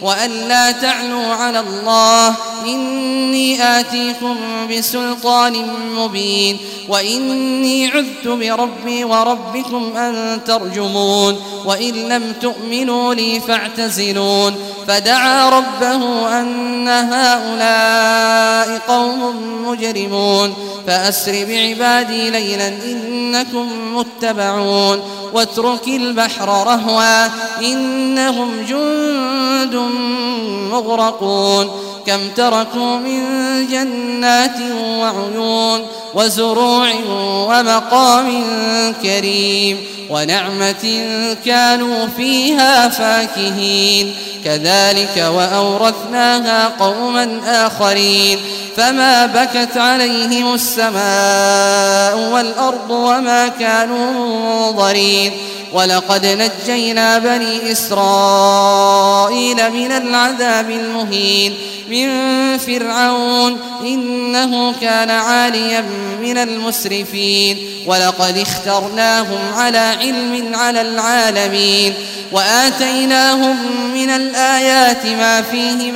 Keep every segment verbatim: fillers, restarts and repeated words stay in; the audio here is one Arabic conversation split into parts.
وأن لا تعلوا على الله إني آتيكم بسلطان مبين وإني عذت بربي وربكم أن ترجمون وإن لم تؤمنوا لي فاعتزلون فدعا ربه أن هؤلاء قوم مجرمون فأسر بعبادي ليلا إنكم متبعون واترك البحر رهوا إنهم جند مغرقون كم تركوا من جنات وعيون وزروع ومقام كريم ونعمة كانوا فيها فاكهين كذلك وأورثناها قوما آخرين فما بكت عليهم السماء والأرض وما كانوا منظرين ولقد نجينا بني إسرائيل من العذاب المهين من فرعون إنه كان عاليا من المسرفين ولقد اخترناهم على علم على العالمين وآتيناهم من الآيات ما فيه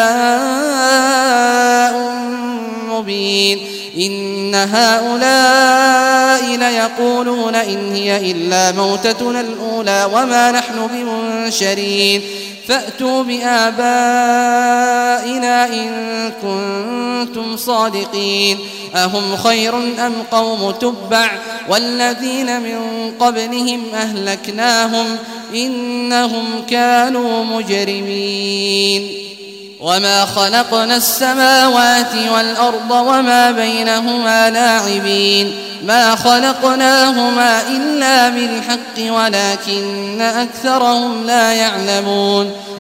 بلاء مبين إن هؤلاء ليقولون إن هي إلا موتتنا الأولى وما نحن بمنشرين فأتوا بآبائنا إن كنتم صادقين أهم خير أم قوم تبع والذين من قبلهم أهلكناهم إنهم كانوا مجرمين وما خلقنا السماوات والأرض وما بينهما لاعبين ما خلقناهما إلا بالحق ولكن أكثرهم لا يعلمون